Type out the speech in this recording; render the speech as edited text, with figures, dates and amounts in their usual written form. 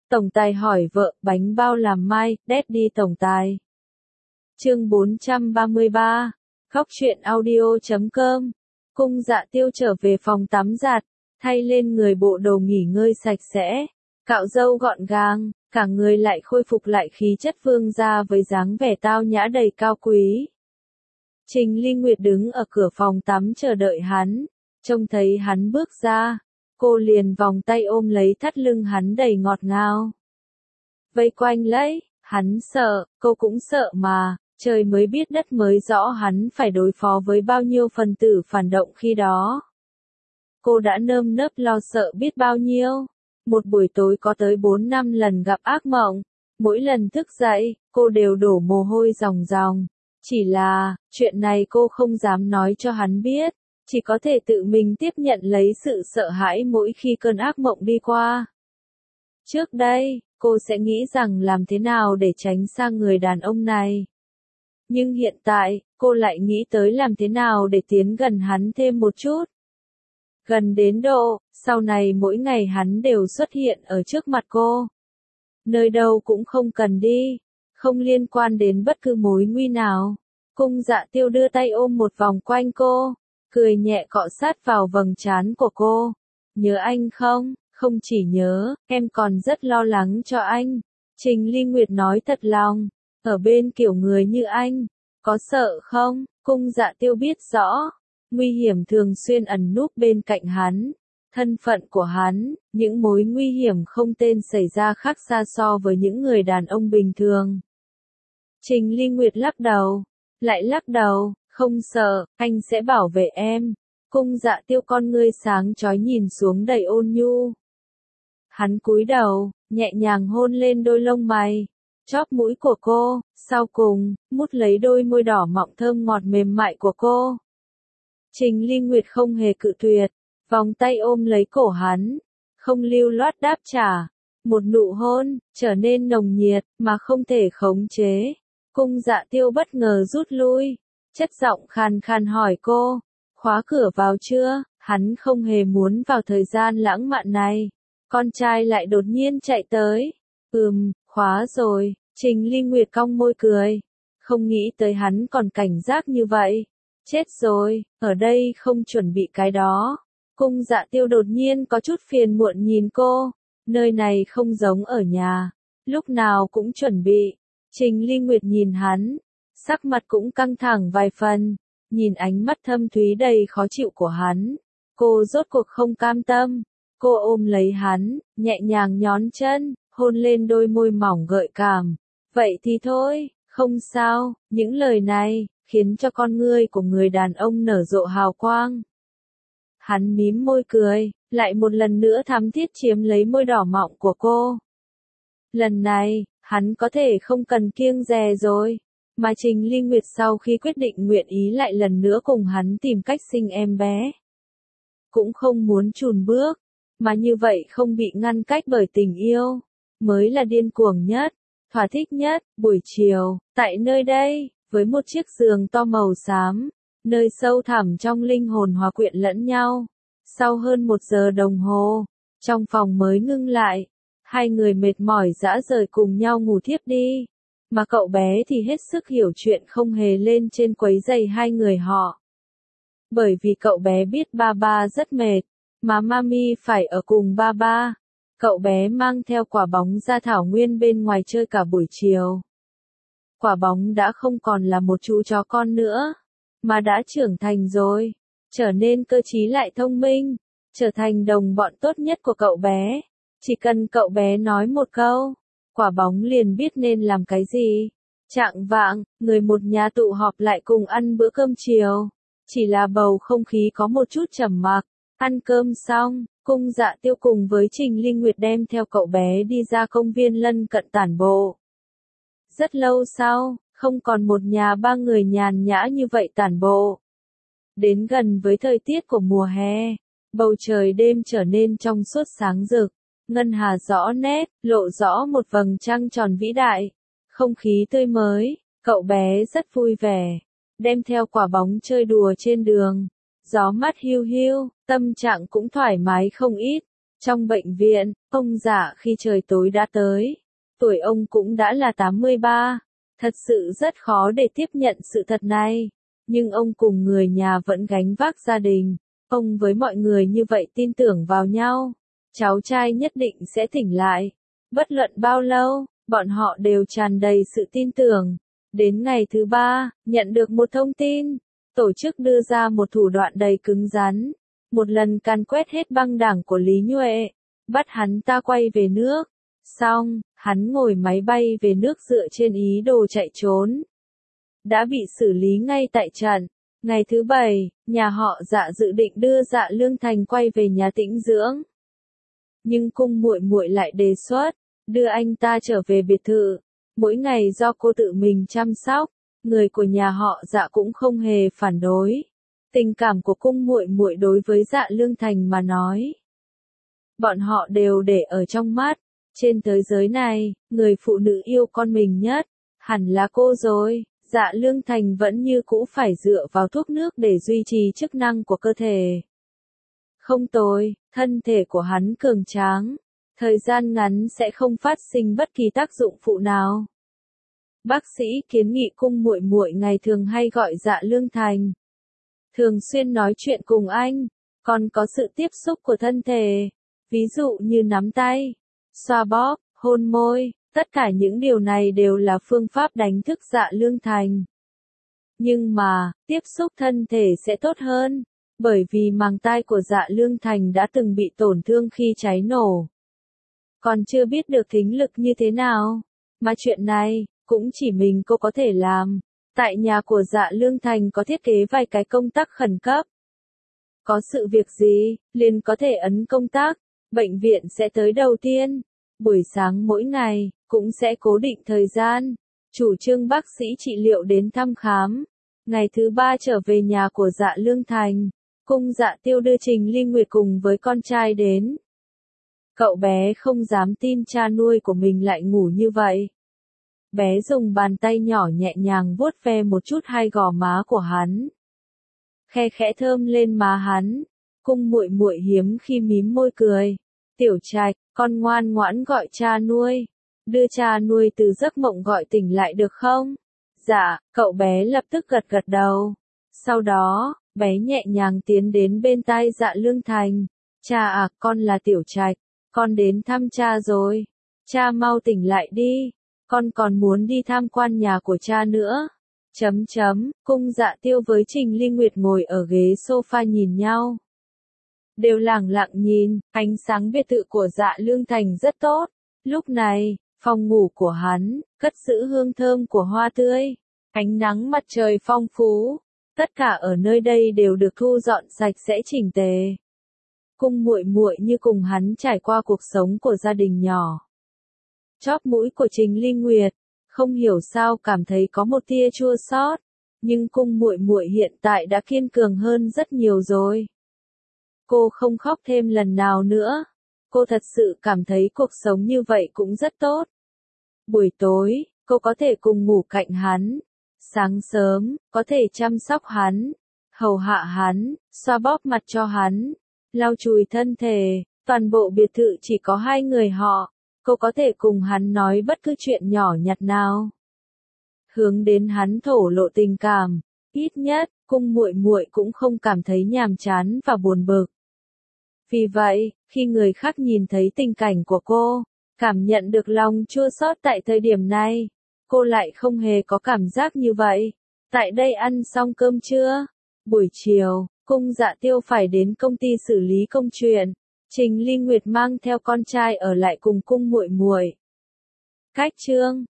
Tổng tài hỏi vợ, bánh bao làm mai, Daddy tổng tài. Chương 433, khóc chuyện audio.com. Cung Dạ Tiêu trở về phòng tắm giặt, thay lên người bộ đồ nghỉ ngơi sạch sẽ, cạo râu gọn gàng, cả người lại khôi phục lại khí chất vương gia với dáng vẻ tao nhã đầy cao quý. Trình Ly Nguyệt đứng ở cửa phòng tắm chờ đợi hắn, trông thấy hắn bước ra, cô liền vòng tay ôm lấy thắt lưng hắn đầy ngọt ngào. Vây quanh lấy, hắn sợ, cô cũng sợ mà, trời mới biết đất mới rõ hắn phải đối phó với bao nhiêu phần tử phản động khi đó. Cô đã nơm nớp lo sợ biết bao nhiêu. Một buổi tối có tới 4-5 lần gặp ác mộng, mỗi lần thức dậy, cô đều đổ mồ hôi ròng ròng. Chỉ là, chuyện này cô không dám nói cho hắn biết, chỉ có thể tự mình tiếp nhận lấy sự sợ hãi mỗi khi cơn ác mộng đi qua. Trước đây, cô sẽ nghĩ rằng làm thế nào để tránh xa người đàn ông này. Nhưng hiện tại, cô lại nghĩ tới làm thế nào để tiến gần hắn thêm một chút. Gần đến độ, sau này mỗi ngày hắn đều xuất hiện ở trước mặt cô. Nơi đâu cũng không cần đi, không liên quan đến bất cứ mối nguy nào. Cung Dạ Tiêu đưa tay ôm một vòng quanh cô, cười nhẹ cọ sát vào vầng trán của cô. Nhớ anh không? Không chỉ nhớ, em còn rất lo lắng cho anh. Trình Ly Nguyệt nói thật lòng, ở bên kiểu người như anh, có sợ không? Cung Dạ Tiêu biết rõ, nguy hiểm thường xuyên ẩn núp bên cạnh hắn. Thân phận của hắn, những mối nguy hiểm không tên xảy ra khác xa so với những người đàn ông bình thường. Trình Ly Nguyệt lắc đầu, lại lắc đầu, không sợ, anh sẽ bảo vệ em. Cung Dạ Tiêu con ngươi sáng chói nhìn xuống đầy ôn nhu. Hắn cúi đầu, nhẹ nhàng hôn lên đôi lông mày, chóp mũi của cô, sau cùng, mút lấy đôi môi đỏ mọng thơm ngọt mềm mại của cô. Trình Ly Nguyệt không hề cự tuyệt, vòng tay ôm lấy cổ hắn, không lưu loát đáp trả. Một nụ hôn, trở nên nồng nhiệt, mà không thể khống chế. Cung Dạ Tiêu bất ngờ rút lui, chất giọng khàn khàn hỏi cô, khóa cửa vào chưa? Hắn không hề muốn vào thời gian lãng mạn này. Con trai lại đột nhiên chạy tới. Khóa rồi. Trình Ly Nguyệt cong môi cười. Không nghĩ tới hắn còn cảnh giác như vậy. Chết rồi, ở đây không chuẩn bị cái đó. Cung Dạ Tiêu đột nhiên có chút phiền muộn nhìn cô. Nơi này không giống ở nhà. Lúc nào cũng chuẩn bị. Trình Ly Nguyệt nhìn hắn. Sắc mặt cũng căng thẳng vài phần. Nhìn ánh mắt thâm thúy đầy khó chịu của hắn. Cô rốt cuộc không cam tâm. Cô ôm lấy hắn, nhẹ nhàng nhón chân, hôn lên đôi môi mỏng gợi cảm. Vậy thì thôi, không sao, những lời này, khiến cho con ngươi của người đàn ông nở rộ hào quang. Hắn mím môi cười, lại một lần nữa thắm thiết chiếm lấy môi đỏ mọng của cô. Lần này, hắn có thể không cần kiêng dè rồi. Mà Trình Ly Nguyệt sau khi quyết định nguyện ý lại lần nữa cùng hắn tìm cách sinh em bé. Cũng không muốn chùn bước. Mà như vậy không bị ngăn cách bởi tình yêu, mới là điên cuồng nhất, thỏa thích nhất. Buổi chiều, tại nơi đây, với một chiếc giường to màu xám, nơi sâu thẳm trong linh hồn hòa quyện lẫn nhau. Sau hơn 1 giờ đồng hồ, trong phòng mới ngưng lại, hai người mệt mỏi rã rời cùng nhau ngủ thiếp đi. Mà cậu bé thì hết sức hiểu chuyện không hề lên trên quấy rầy hai người họ. Bởi vì cậu bé biết ba ba rất mệt. Mà mami phải ở cùng ba ba. Cậu bé mang theo quả bóng ra thảo nguyên bên ngoài chơi cả buổi chiều. Quả bóng đã không còn là một chú chó con nữa, mà đã trưởng thành rồi, trở nên cơ trí lại thông minh, trở thành đồng bọn tốt nhất của cậu bé. Chỉ cần cậu bé nói một câu, quả bóng liền biết nên làm cái gì. Chạng vạng, người một nhà tụ họp lại cùng ăn bữa cơm chiều. Chỉ là bầu không khí có một chút trầm mặc. Ăn cơm xong, Cung Dạ Tiêu cùng với Trình Ly Nguyệt đem theo cậu bé đi ra công viên lân cận tản bộ. Rất lâu sau, không còn một nhà ba người nhàn nhã như vậy tản bộ. Đến gần với thời tiết của mùa hè, bầu trời đêm trở nên trong suốt sáng rực, ngân hà rõ nét, lộ rõ một vầng trăng tròn vĩ đại. Không khí tươi mới, cậu bé rất vui vẻ, đem theo quả bóng chơi đùa trên đường. Gió mát hiu hiu, tâm trạng cũng thoải mái không ít. Trong bệnh viện, ông Dạ khi trời tối đã tới. Tuổi ông cũng đã là 83. Thật sự rất khó để tiếp nhận sự thật này. Nhưng ông cùng người nhà vẫn gánh vác gia đình. Ông với mọi người như vậy tin tưởng vào nhau. Cháu trai nhất định sẽ tỉnh lại. Bất luận bao lâu, bọn họ đều tràn đầy sự tin tưởng. Đến ngày thứ 3, nhận được một thông tin. Tổ chức đưa ra một thủ đoạn đầy cứng rắn. Một lần càn quét hết băng đảng của Lý Nhuệ. Bắt hắn ta quay về nước. Xong, hắn ngồi máy bay về nước dựa trên ý đồ chạy trốn. Đã bị xử lý ngay tại trận. Ngày thứ 7, nhà họ Dạ dự định đưa Dạ Lương Thành quay về nhà tĩnh dưỡng. Nhưng cung muội muội lại đề xuất, đưa anh ta trở về biệt thự. Mỗi ngày do cô tự mình chăm sóc, người của nhà họ Dạ cũng không hề phản đối. Tình cảm của cung muội muội đối với Dạ Lương Thành mà nói. Bọn họ đều để ở trong mắt. Trên thế giới này, người phụ nữ yêu con mình nhất, hẳn là cô rồi. Dạ Lương Thành vẫn như cũ phải dựa vào thuốc nước để duy trì chức năng của cơ thể. Không tồi, thân thể của hắn cường tráng. Thời gian ngắn sẽ không phát sinh bất kỳ tác dụng phụ nào. Bác sĩ kiến nghị cung muội muội ngày thường hay gọi Dạ Lương Thành. Thường xuyên nói chuyện cùng anh, còn có sự tiếp xúc của thân thể. Ví dụ như nắm tay, xoa bóp, hôn môi, tất cả những điều này đều là phương pháp đánh thức Dạ Lương Thành. Nhưng mà, tiếp xúc thân thể sẽ tốt hơn, bởi vì màng tai của Dạ Lương Thành đã từng bị tổn thương khi cháy nổ. Còn chưa biết được thính lực như thế nào, mà chuyện này, cũng chỉ mình cô có thể làm. Tại nhà của Dạ Lương Thành có thiết kế vài cái công tắc khẩn cấp. Có sự việc gì, liền có thể ấn công tắc, bệnh viện sẽ tới đầu tiên. Buổi sáng mỗi ngày, cũng sẽ cố định thời gian. Chủ trương bác sĩ trị liệu đến thăm khám. Ngày thứ 3 trở về nhà của Dạ Lương Thành. Cung Dạ Tiêu đưa Trình Ly Nguyệt cùng với con trai đến. Cậu bé không dám tin cha nuôi của mình lại ngủ như vậy. Bé dùng bàn tay nhỏ nhẹ nhàng vuốt ve một chút hai gò má của hắn. Khe khẽ thơm lên má hắn. Cung muội muội hiếm khi mím môi cười. Tiểu Trạch, con ngoan ngoãn gọi cha nuôi. Đưa cha nuôi từ giấc mộng gọi tỉnh lại được không? Dạ, cậu bé lập tức gật gật đầu. Sau đó, bé nhẹ nhàng tiến đến bên tai Dạ Lương Thành. Cha à, con là Tiểu Trạch. Con đến thăm cha rồi. Cha mau tỉnh lại đi. Con còn muốn đi tham quan nhà của cha nữa. Cung Dạ Tiêu với Trình Ly Nguyệt ngồi ở ghế sofa nhìn nhau. Đều lẳng lặng nhìn, ánh sáng biệt thự của Dạ Lương Thành rất tốt. Lúc này, phòng ngủ của hắn, cất giữ hương thơm của hoa tươi. Ánh nắng mặt trời phong phú. Tất cả ở nơi đây đều được thu dọn sạch sẽ chỉnh tề. Cung muội muội như cùng hắn trải qua cuộc sống của gia đình nhỏ. Chóp mũi của Trình Ly Nguyệt, không hiểu sao cảm thấy có một tia chua xót, nhưng cung muội muội hiện tại đã kiên cường hơn rất nhiều rồi. Cô không khóc thêm lần nào nữa. Cô thật sự cảm thấy cuộc sống như vậy cũng rất tốt. Buổi tối, cô có thể cùng ngủ cạnh hắn. Sáng sớm, có thể chăm sóc hắn, hầu hạ hắn, xoa bóp mặt cho hắn, lau chùi thân thể. Toàn bộ biệt thự chỉ có hai người họ. Cô có thể cùng hắn nói bất cứ chuyện nhỏ nhặt nào. Hướng đến hắn thổ lộ tình cảm. Ít nhất, cung muội muội cũng không cảm thấy nhàm chán và buồn bực. Vì vậy, khi người khác nhìn thấy tình cảnh của cô, cảm nhận được lòng chua xót tại thời điểm này, cô lại không hề có cảm giác như vậy. Tại đây ăn xong cơm trưa, buổi chiều, Cung Dạ Tiêu phải đến công ty xử lý công chuyện. Trình Ly Nguyệt mang theo con trai ở lại cùng cung muội muội. Cách chương